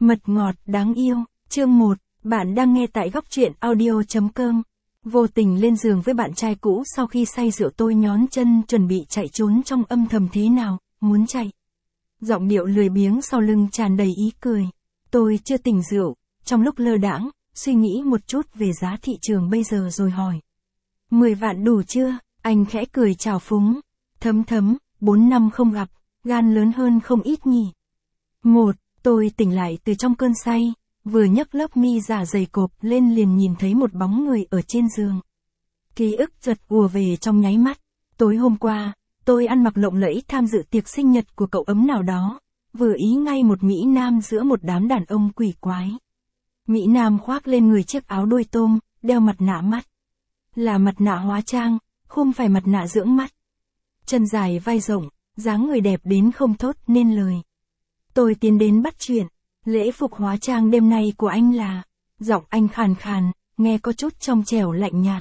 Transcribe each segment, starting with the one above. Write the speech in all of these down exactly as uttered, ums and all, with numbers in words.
Mật ngọt đáng yêu, chương một, bạn đang nghe tại góc truyện audio chấm com. Vô tình lên giường với bạn trai cũ sau khi say rượu, tôi nhón chân chuẩn bị chạy trốn trong âm thầm. Thế nào, muốn chạy? Giọng điệu lười biếng sau lưng tràn đầy ý cười. Tôi chưa tỉnh rượu, trong lúc lơ đãng, suy nghĩ một chút về giá thị trường bây giờ rồi hỏi. mười vạn đủ chưa? Anh khẽ cười chào phúng. Thấm thấm, bốn năm không gặp, gan lớn hơn không ít nhỉ. Một, tôi tỉnh lại từ trong cơn say, vừa nhấc lớp mi giả dày cộp lên liền nhìn thấy một bóng người ở trên giường. Ký ức chợt ùa về trong nháy mắt. Tối hôm qua, tôi ăn mặc lộng lẫy tham dự tiệc sinh nhật của cậu ấm nào đó, vừa ý ngay một Mỹ Nam giữa một đám đàn ông quỷ quái. Mỹ Nam khoác lên người chiếc áo đuôi tôm, đeo mặt nạ mắt. Là mặt nạ hóa trang, không phải mặt nạ dưỡng mắt. Chân dài vai rộng, dáng người đẹp đến không thốt nên lời. Tôi tiến đến bắt chuyện. Lễ phục hóa trang đêm nay của anh là... Giọng anh khàn khàn, nghe có chút trong trẻo lạnh nhạt.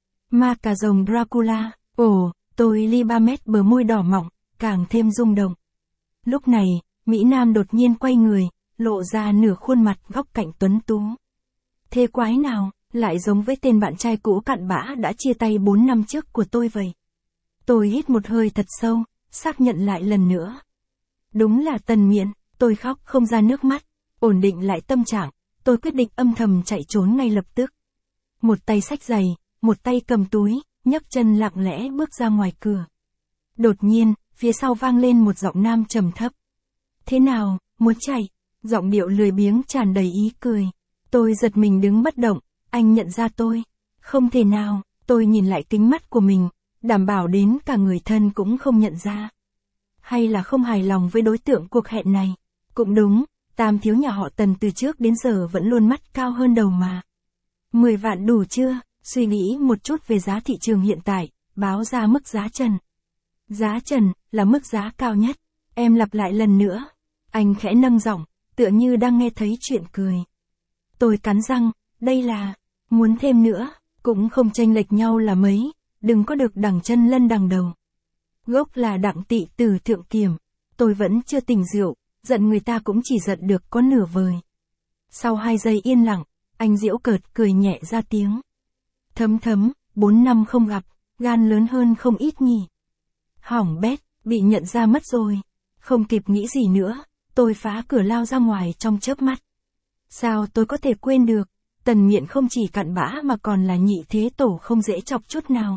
Ma cà rồng Dracula. Ồ, tôi li ba mét bờ môi đỏ mọng, càng thêm rung động. Lúc này, Mỹ Nam đột nhiên quay người, lộ ra nửa khuôn mặt góc cạnh tuấn tú. Thế quái nào, lại giống với tên bạn trai cũ cặn bã đã chia tay bốn năm trước của tôi vậy. Tôi hít một hơi thật sâu, xác nhận lại lần nữa. Đúng là Tần Miện. Tôi khóc không ra nước mắt, ổn định lại tâm trạng, tôi quyết định âm thầm chạy trốn ngay lập tức. Một tay xách giày, một tay cầm túi, nhấc chân lặng lẽ bước ra ngoài cửa. Đột nhiên, phía sau vang lên một giọng nam trầm thấp. Thế nào, muốn chạy? Giọng điệu lười biếng tràn đầy ý cười. Tôi giật mình đứng bất động, anh nhận ra tôi. Không thể nào, tôi nhìn lại kính mắt của mình, đảm bảo đến cả người thân cũng không nhận ra. Hay là không hài lòng với đối tượng cuộc hẹn này? Cũng đúng, tam thiếu nhà họ Tần từ trước đến giờ vẫn luôn mắt cao hơn đầu mà. mười vạn đủ chưa? Suy nghĩ một chút về giá thị trường hiện tại, báo ra mức giá trần. Giá trần, là mức giá cao nhất. Em lặp lại lần nữa. Anh khẽ nâng giọng, tựa như đang nghe thấy chuyện cười. Tôi cắn răng, đây là, muốn thêm nữa, cũng không chênh lệch nhau là mấy, đừng có được đằng chân lân đằng đầu. Gốc là Đặng Tị từ Thượng Kiểm. Tôi vẫn chưa tỉnh rượu. Giận người ta cũng chỉ giận được có nửa vời. Sau hai giây yên lặng, anh giễu cợt cười nhẹ ra tiếng. Thấm thấm, bốn năm không gặp, gan lớn hơn không ít nhỉ. Hỏng bét, bị nhận ra mất rồi. Không kịp nghĩ gì nữa, tôi phá cửa lao ra ngoài trong chớp mắt. Sao tôi có thể quên được, Tần Miện không chỉ cặn bã mà còn là nhị thế tổ không dễ chọc chút nào.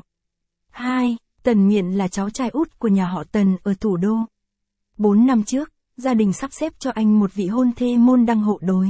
Hai, Tần Miện là cháu trai út của nhà họ Tần ở thủ đô. Bốn năm trước, gia đình sắp xếp cho anh một vị hôn thê môn đăng hộ đối.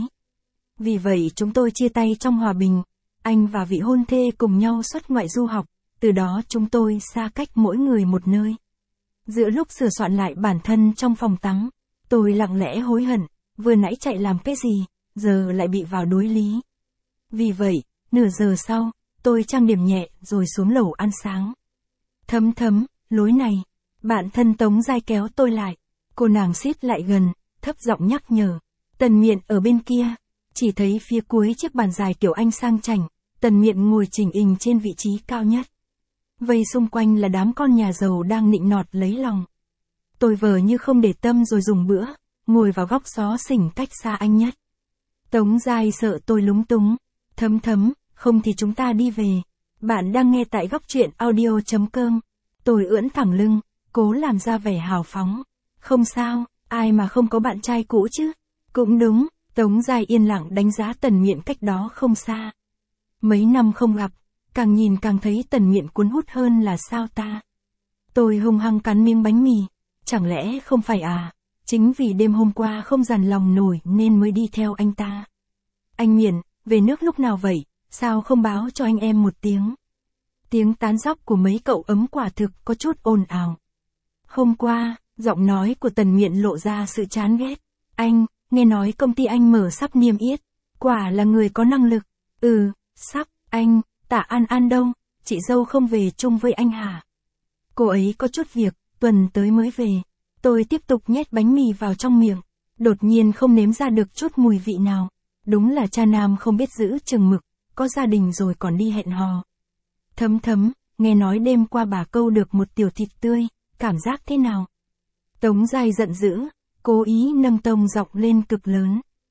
Vì vậy chúng tôi chia tay trong hòa bình, anh và vị hôn thê cùng nhau xuất ngoại du học, từ đó chúng tôi xa cách mỗi người một nơi. Giữa lúc sửa soạn lại bản thân trong phòng tắm, tôi lặng lẽ hối hận, vừa nãy chạy làm cái gì, giờ lại bị vào đối lý. Vì vậy, nửa giờ sau, tôi trang điểm nhẹ rồi xuống lầu ăn sáng. Thấm thấm, lối này, bạn thân Tống Giai kéo tôi lại. Cô nàng xít lại gần, thấp giọng nhắc nhở. Tần Miện ở bên kia. Chỉ thấy phía cuối chiếc bàn dài kiểu Anh sang chảnh, Tần Miện ngồi chỉnh hình trên vị trí cao nhất. Vây xung quanh là đám con nhà giàu đang nịnh nọt lấy lòng. Tôi vờ như không để tâm rồi dùng bữa, ngồi vào góc xó xỉnh cách xa anh nhất. Tống Giai sợ tôi lúng túng. Thấm thấm, không thì chúng ta đi về. Bạn đang nghe tại góc truyện audio chấm com. Tôi ưỡn thẳng lưng, cố làm ra vẻ hào phóng. Không sao, ai mà không có bạn trai cũ chứ. Cũng đúng, Tống Giai yên lặng đánh giá Tần Miện cách đó không xa. Mấy năm không gặp, càng nhìn càng thấy Tần Miện cuốn hút hơn là sao ta. Tôi hung hăng cắn miếng bánh mì. Chẳng lẽ không phải à, chính vì đêm hôm qua không dằn lòng nổi nên mới đi theo anh ta. Anh Miện, về nước lúc nào vậy, sao không báo cho anh em một tiếng. Tiếng tán dóc của mấy cậu ấm quả thực có chút ồn ào. Hôm qua, giọng nói của Tần Miện lộ ra sự chán ghét. Anh, nghe nói công ty anh mở sắp niêm yết. Quả là người có năng lực. Ừ, sắp, anh, Tạ An An đâu, chị dâu không về chung với anh hả? Cô ấy có chút việc, tuần tới mới về. Tôi tiếp tục nhét bánh mì vào trong miệng. Đột nhiên không nếm ra được chút mùi vị nào. Đúng là cha nam không biết giữ chừng mực, có gia đình rồi còn đi hẹn hò. Thấm thấm, nghe nói đêm qua bà câu được một tiểu thịt tươi, cảm giác thế nào? Tống Giai giận dữ, cố ý nâng tông giọng lên cực lớn.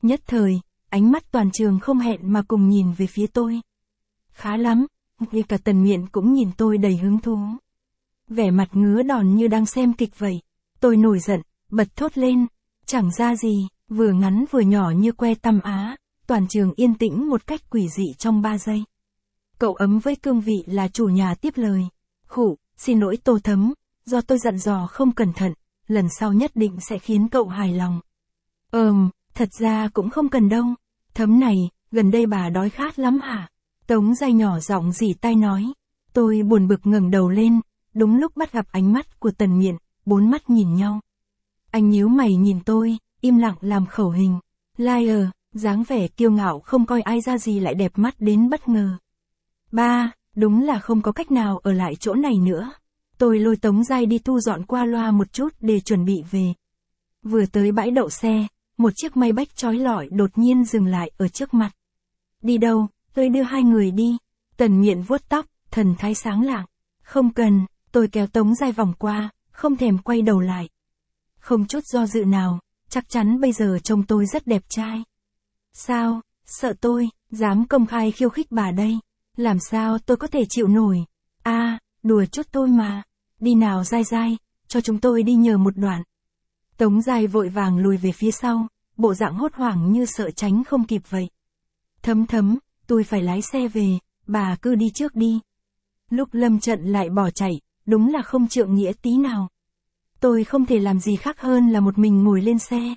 Nhất thời, ánh mắt toàn trường không hẹn mà cùng nhìn về phía tôi. Khá lắm, ngay cả Tần Miện cũng nhìn tôi đầy hứng thú. Vẻ mặt ngứa đòn như đang xem kịch vậy. Tôi nổi giận, bật thốt lên, chẳng ra gì, vừa ngắn vừa nhỏ như que tăm á, toàn trường yên tĩnh một cách quỷ dị trong ba giây. Cậu ấm với cương vị là chủ nhà tiếp lời. Khụ, xin lỗi Tô Thấm, do tôi dặn dò không cẩn thận, lần sau nhất định sẽ khiến cậu hài lòng. Ờm, thật ra cũng không cần đâu. Thấm này, gần đây bà đói khát lắm hả? Tống Giai nhỏ giọng rỉ tai nói. Tôi buồn bực ngẩng đầu lên, đúng lúc bắt gặp ánh mắt của Tần Miện, bốn mắt nhìn nhau. Anh nhíu mày nhìn tôi, im lặng làm khẩu hình. Liar, dáng vẻ kiêu ngạo không coi ai ra gì lại đẹp mắt đến bất ngờ. Ba, đúng là không có cách nào ở lại chỗ này nữa. Tôi lôi Tống Giai đi thu dọn qua loa một chút để chuẩn bị về. Vừa tới bãi đậu xe, một chiếc Maybach chói lọi đột nhiên dừng lại ở trước mặt. Đi đâu, tôi đưa hai người đi. Tần Miện vuốt tóc, thần thái sáng lạng. Không cần, tôi kéo Tống Giai vòng qua, không thèm quay đầu lại. Không chút do dự nào, chắc chắn bây giờ trông tôi rất đẹp trai. Sao, sợ tôi, dám công khai khiêu khích bà đây. Làm sao tôi có thể chịu nổi. À, đùa chút tôi mà. Đi nào Giai Giai, cho chúng tôi đi nhờ một đoạn. Tống Giai vội vàng lùi về phía sau, bộ dạng hốt hoảng như sợ tránh không kịp vậy. Thấm Thấm, tôi phải lái xe về, bà cứ đi trước đi. Lúc lâm trận lại bỏ chạy, đúng là không trượng nghĩa tí nào. Tôi không thể làm gì khác hơn là một mình ngồi lên xe.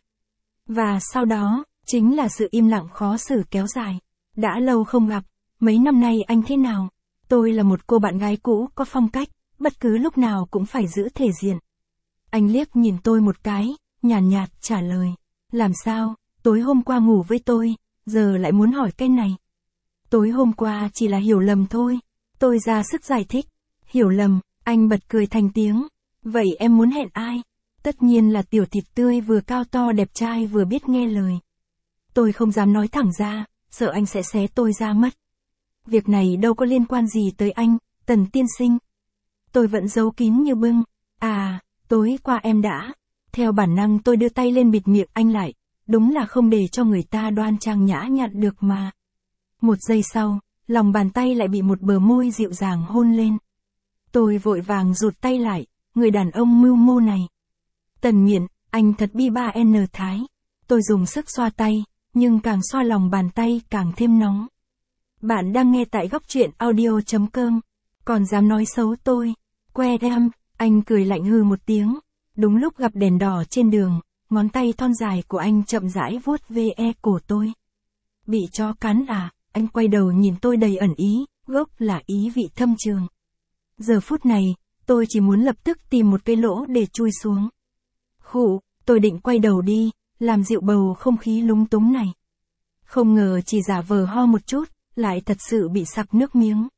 Và sau đó, chính là sự im lặng khó xử kéo dài. Đã lâu không gặp, mấy năm nay anh thế nào? Tôi là một cô bạn gái cũ có phong cách, bất cứ lúc nào cũng phải giữ thể diện. Anh liếc nhìn tôi một cái, nhàn nhạt, nhạt trả lời. Làm sao, tối hôm qua ngủ với tôi, giờ lại muốn hỏi cái này. Tối hôm qua chỉ là hiểu lầm thôi. Tôi ra sức giải thích. Hiểu lầm, anh bật cười thành tiếng. Vậy em muốn hẹn ai? Tất nhiên là tiểu thịt tươi vừa cao to đẹp trai vừa biết nghe lời. Tôi không dám nói thẳng ra, sợ anh sẽ xé tôi ra mất. Việc này đâu có liên quan gì tới anh, Tần tiên sinh. Tôi vẫn giấu kín như bưng. À, tối qua em đã. Theo bản năng tôi đưa tay lên bịt miệng anh lại. Đúng là không để cho người ta đoan trang nhã nhặn được mà. Một giây sau, lòng bàn tay lại bị một bờ môi dịu dàng hôn lên. Tôi vội vàng rụt tay lại, người đàn ông mưu mô này. Tần Miện, anh thật bi ba n thái. Tôi dùng sức xoa tay, nhưng càng xoa lòng bàn tay càng thêm nóng. Bạn đang nghe tại góc truyện audio chấm com. Còn dám nói xấu tôi. Que em, anh cười lạnh hừ một tiếng. Đúng lúc gặp đèn đỏ trên đường, ngón tay thon dài của anh chậm rãi vuốt ve cổ tôi. Bị chó cắn à? Anh quay đầu nhìn tôi đầy ẩn ý, gốc là ý vị thâm trường. Giờ phút này, tôi chỉ muốn lập tức tìm một cái lỗ để chui xuống. Khụ, tôi định quay đầu đi, làm dịu bầu không khí lúng túng này. Không ngờ chỉ giả vờ ho một chút, lại thật sự bị sặc nước miếng.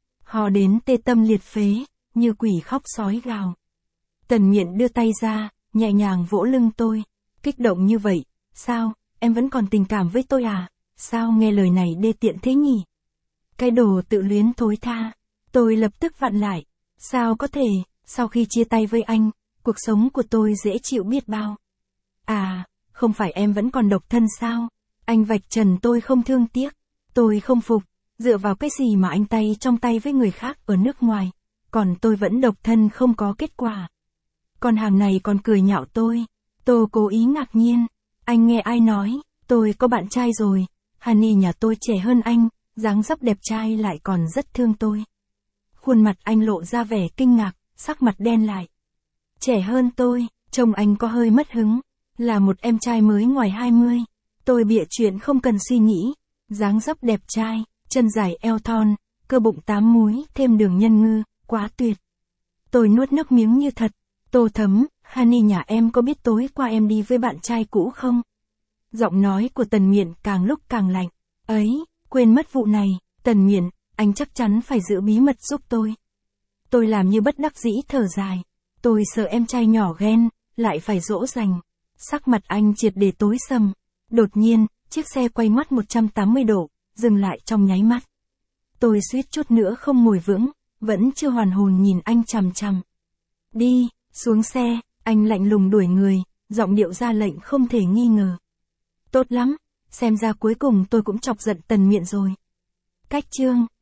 Ho đến tê tâm liệt phế, như quỷ khóc sói gào. Tần Miện đưa tay ra, nhẹ nhàng vỗ lưng tôi. Kích động như vậy, sao, em vẫn còn tình cảm với tôi à? Sao nghe lời này đê tiện thế nhỉ? Cái đồ tự luyến thối tha. Tôi lập tức vặn lại. Sao có thể, sau khi chia tay với anh, cuộc sống của tôi dễ chịu biết bao. À, không phải em vẫn còn độc thân sao? Anh vạch trần tôi không thương tiếc. Tôi không phục, dựa vào cái gì mà anh tay trong tay với người khác ở nước ngoài, còn tôi vẫn độc thân không có kết quả. Còn hàng này còn cười nhạo tôi. Tôi cố ý ngạc nhiên. Anh nghe ai nói, tôi có bạn trai rồi. Honey nhà tôi trẻ hơn anh, dáng dấp đẹp trai lại còn rất thương tôi. Khuôn mặt anh lộ ra vẻ kinh ngạc, sắc mặt đen lại. Trẻ hơn tôi, trông anh có hơi mất hứng, là một em trai mới ngoài hai mươi. Tôi bịa chuyện không cần suy nghĩ. Dáng dấp đẹp trai, chân dài eo thon, cơ bụng tám múi, thêm đường nhân ngư, quá tuyệt. Tôi nuốt nước miếng như thật. Tô Thấm, Honey nhà em có biết tối qua em đi với bạn trai cũ không? Giọng nói của Tần Miện càng lúc càng lạnh. Ấy, quên mất vụ này, Tần Miện, anh chắc chắn phải giữ bí mật giúp tôi. Tôi làm như bất đắc dĩ thở dài. Tôi sợ em trai nhỏ ghen, lại phải dỗ dành. Sắc mặt anh triệt để tối sầm. Đột nhiên, chiếc xe quay ngoắt một trăm tám mươi độ, dừng lại trong nháy mắt. Tôi suýt chút nữa không ngồi vững, vẫn chưa hoàn hồn nhìn anh chằm chằm. Đi, xuống xe, anh lạnh lùng đuổi người, giọng điệu ra lệnh không thể nghi ngờ. Tốt lắm, Xem ra cuối cùng tôi cũng chọc giận Tần Miện rồi. Cách chương